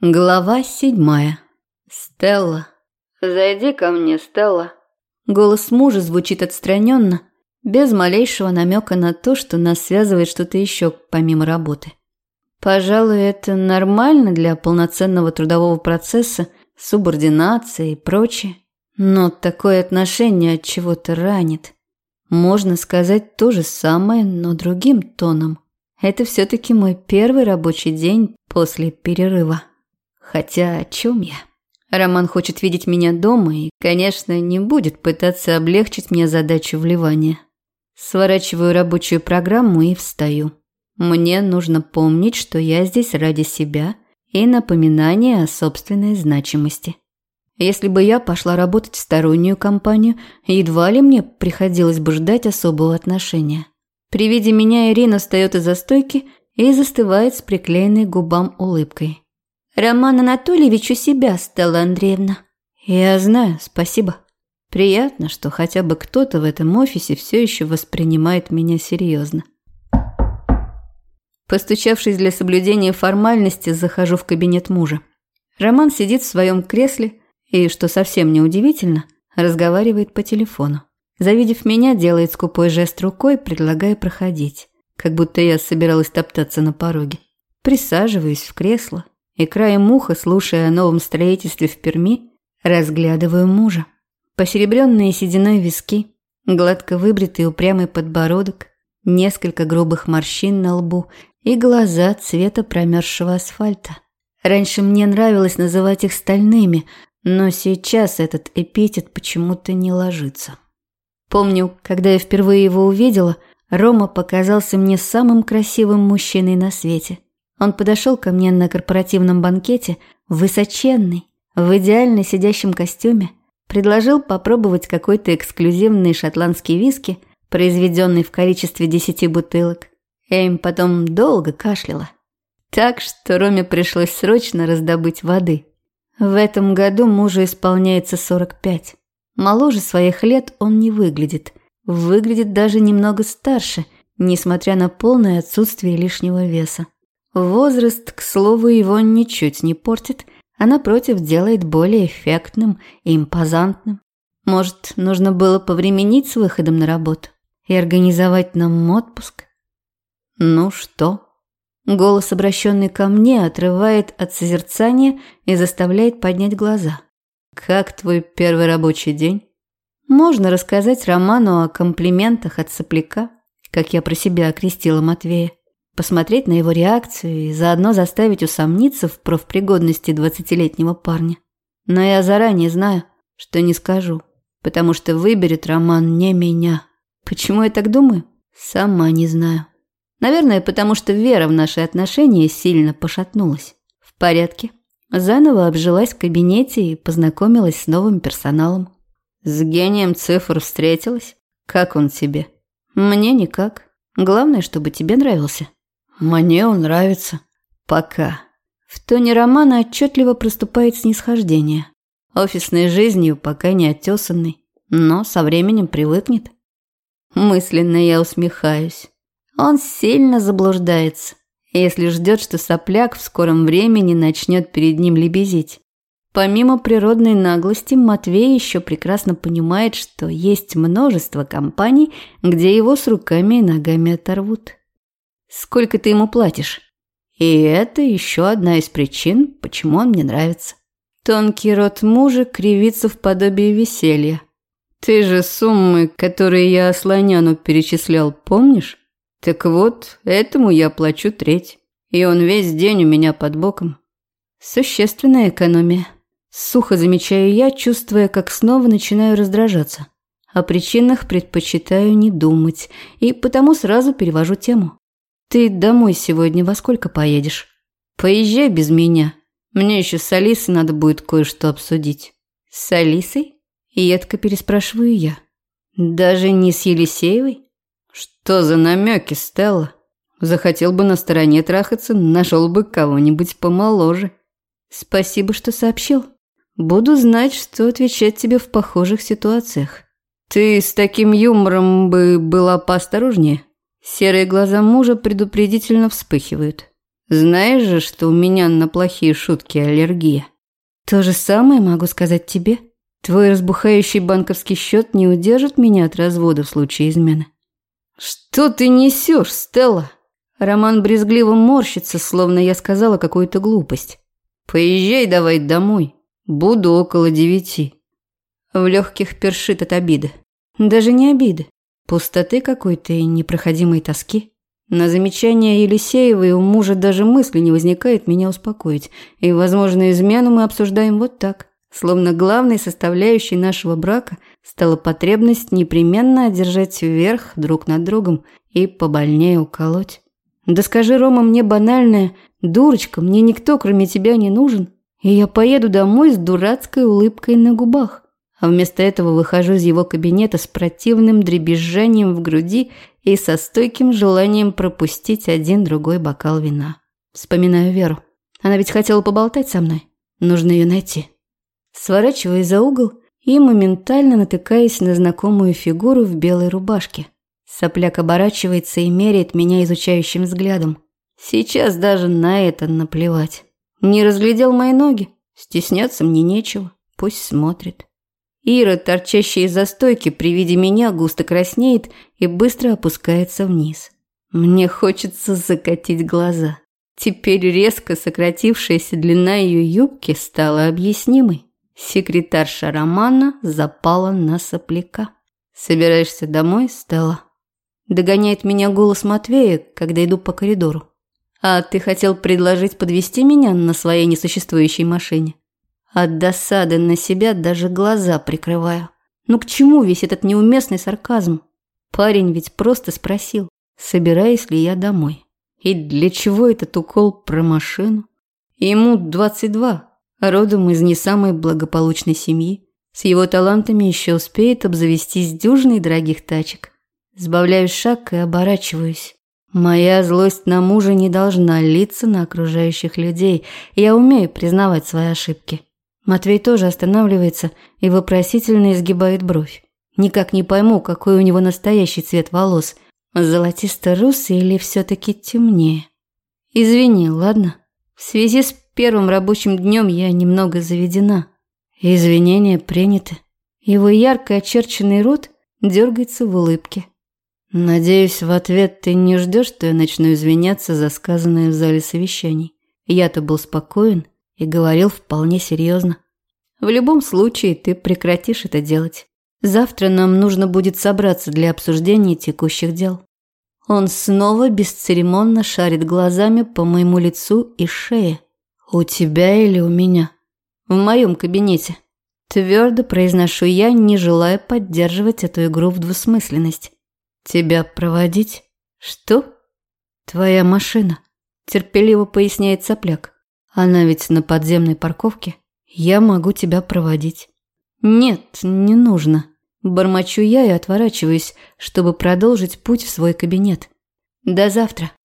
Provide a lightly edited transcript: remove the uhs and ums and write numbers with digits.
Глава 7. Стелла. «Зайди ко мне, Стелла». Голос мужа звучит отстраненно, без малейшего намека на то, что нас связывает что-то еще помимо работы. Пожалуй, это нормально для полноценного трудового процесса, субординации и прочее. Но такое отношение от чего-то ранит. Можно сказать то же самое, но другим тоном. Это все-таки мой первый рабочий день после перерыва. Хотя о чем я? Роман хочет видеть меня дома и, конечно, не будет пытаться облегчить мне задачу вливания. Сворачиваю рабочую программу и встаю. Мне нужно помнить, что я здесь ради себя и напоминание о собственной значимости. Если бы я пошла работать в стороннюю компанию, едва ли мне приходилось бы ждать особого отношения. При виде меня Ирина встает из-за стойки и застывает с приклеенной к губам улыбкой. «Роман Анатольевич у себя, Стелла Андреевна». «Я знаю, спасибо. Приятно, что хотя бы кто-то в этом офисе все еще воспринимает меня серьезно». Постучавшись для соблюдения формальности, захожу в кабинет мужа. Роман сидит в своем кресле и, что совсем неудивительно, разговаривает по телефону. Завидев меня, делает скупой жест рукой, предлагая проходить, как будто я собиралась топтаться на пороге. Присаживаюсь в кресло и краем уха, слушая о новом строительстве в Перми, разглядываю мужа. Посеребренные сединой виски, гладко выбритый упрямый подбородок, несколько грубых морщин на лбу и глаза цвета промерзшего асфальта. Раньше мне нравилось называть их стальными, но сейчас этот эпитет почему-то не ложится. Помню, когда я впервые его увидела, Рома показался мне самым красивым мужчиной на свете. Он подошел ко мне на корпоративном банкете, высоченный, в идеально сидящем костюме, предложил попробовать какой-то эксклюзивный шотландский виски, произведенный в количестве 10 бутылок. Я им потом долго кашляла. Так что Роме пришлось срочно раздобыть воды. В этом году мужу исполняется 45. Моложе своих лет он не выглядит. Выглядит даже немного старше, несмотря на полное отсутствие лишнего веса. Возраст, к слову, его ничуть не портит, а напротив делает более эффектным и импозантным. Может, нужно было повременить с выходом на работу и организовать нам отпуск? Ну что? Голос, обращенный ко мне, отрывает от созерцания и заставляет поднять глаза. Как твой первый рабочий день? Можно рассказать Роману о комплиментах от сопляка, как я про себя окрестила Матвея. Посмотреть на его реакцию и заодно заставить усомниться в профпригодности 20-летнего парня. Но я заранее знаю, что не скажу, потому что выберет Роман не меня. Почему я так думаю? Сама не знаю. Наверное, потому что вера в наши отношения сильно пошатнулась. В порядке. Заново обжилась в кабинете и познакомилась с новым персоналом. С гением цифр встретилась? Как он тебе? Мне никак. Главное, чтобы тебе нравился. Мне он нравится. Пока. В тоне Романа отчетливо проступает снисхождение. Офисной жизнью пока не оттесанный, но со временем привыкнет. Мысленно я усмехаюсь. Он сильно заблуждается, если ждет, что сопляк в скором времени начнет перед ним лебезить. Помимо природной наглости, Матвей еще прекрасно понимает, что есть множество компаний, где его с руками и ногами оторвут. Сколько ты ему платишь? И это еще одна из причин, почему он мне нравится. Тонкий рот мужа кривится в подобии веселья. Ты же суммы, которые я Слоняну перечислял, помнишь? Так вот, этому я плачу треть. И он весь день у меня под боком. Существенная экономия. Сухо замечаю я, чувствуя, как снова начинаю раздражаться. О причинах предпочитаю не думать, и потому сразу перевожу тему. Ты домой сегодня во сколько поедешь? Поезжай без меня. Мне еще с Алисой надо будет кое-что обсудить. С Алисой? Едко переспрашиваю я. Даже не с Елисеевой? Что за намеки, Стелла? Захотел бы на стороне трахаться, нашел бы кого-нибудь помоложе. Спасибо, что сообщил. Буду знать, что отвечать тебе в похожих ситуациях. Ты с таким юмором бы была поосторожнее. Серые глаза мужа предупредительно вспыхивают. Знаешь же, что у меня на плохие шутки аллергия. То же самое могу сказать тебе. Твой разбухающий банковский счет не удержит меня от развода в случае измены. Что ты несешь, Стелла? Роман брезгливо морщится, словно я сказала какую-то глупость. Поезжай давай домой. Буду около 9. В легких першит от обиды. Даже не обиды. Пустоты какой-то и непроходимой тоски. На замечание Елисеевой у мужа даже мысли не возникает меня успокоить. И, возможно, измену мы обсуждаем вот так. Словно главной составляющей нашего брака стала потребность непременно одержать верх друг над другом и побольнее уколоть. Да скажи, Рома, мне банальное: дурочка, мне никто, кроме тебя, не нужен. И я поеду домой с дурацкой улыбкой на губах. А вместо этого выхожу из его кабинета с противным дребезжанием в груди и со стойким желанием пропустить один-другой бокал вина. Вспоминаю Веру. Она ведь хотела поболтать со мной. Нужно ее найти. Сворачиваю за угол и моментально натыкаюсь на знакомую фигуру в белой рубашке. Сопляк оборачивается и меряет меня изучающим взглядом. Сейчас даже на это наплевать. Не разглядел мои ноги? Стесняться мне нечего. Пусть смотрит. Ира, торчащая из-за стойки, при виде меня густо краснеет и быстро опускается вниз. Мне хочется закатить глаза. Теперь резко сократившаяся длина ее юбки стала объяснимой. Секретарша Романа запала на сопляка. «Собираешься домой, Стелла?» Догоняет меня голос Матвея, когда иду по коридору. «А ты хотел предложить подвезти меня на своей несуществующей машине?» От досады на себя даже глаза прикрываю. Ну к чему весь этот неуместный сарказм? Парень ведь просто спросил, собираюсь ли я домой. И для чего этот укол про машину? Ему 22, родом из не самой благополучной семьи. С его талантами еще успеет обзавестись дюжиной дорогих тачек. Сбавляю шаг и оборачиваюсь. Моя злость на мужа не должна литься на окружающих людей. Я умею признавать свои ошибки. Матвей тоже останавливается и вопросительно изгибает бровь. Никак не пойму, какой у него настоящий цвет волос. Золотисто-русый или все-таки темнее? Извини, ладно? В связи с первым рабочим днем я немного заведена. Извинения приняты. Его ярко очерченный рот дергается в улыбке. Надеюсь, в ответ ты не ждешь, что я начну извиняться за сказанное в зале совещаний. Я-то был спокоен и говорил вполне серьезно. В любом случае, ты прекратишь это делать. Завтра нам нужно будет собраться для обсуждения текущих дел. Он снова бесцеремонно шарит глазами по моему лицу и шее. У тебя или у меня? В моем кабинете. Твердо произношу я, не желая поддерживать эту игру в двусмысленность. Тебя проводить? Что? Твоя машина. Терпеливо поясняет сопляк. Она ведь на подземной парковке. Я могу тебя проводить. Нет, не нужно. Бормочу я и отворачиваюсь, чтобы продолжить путь в свой кабинет. До завтра.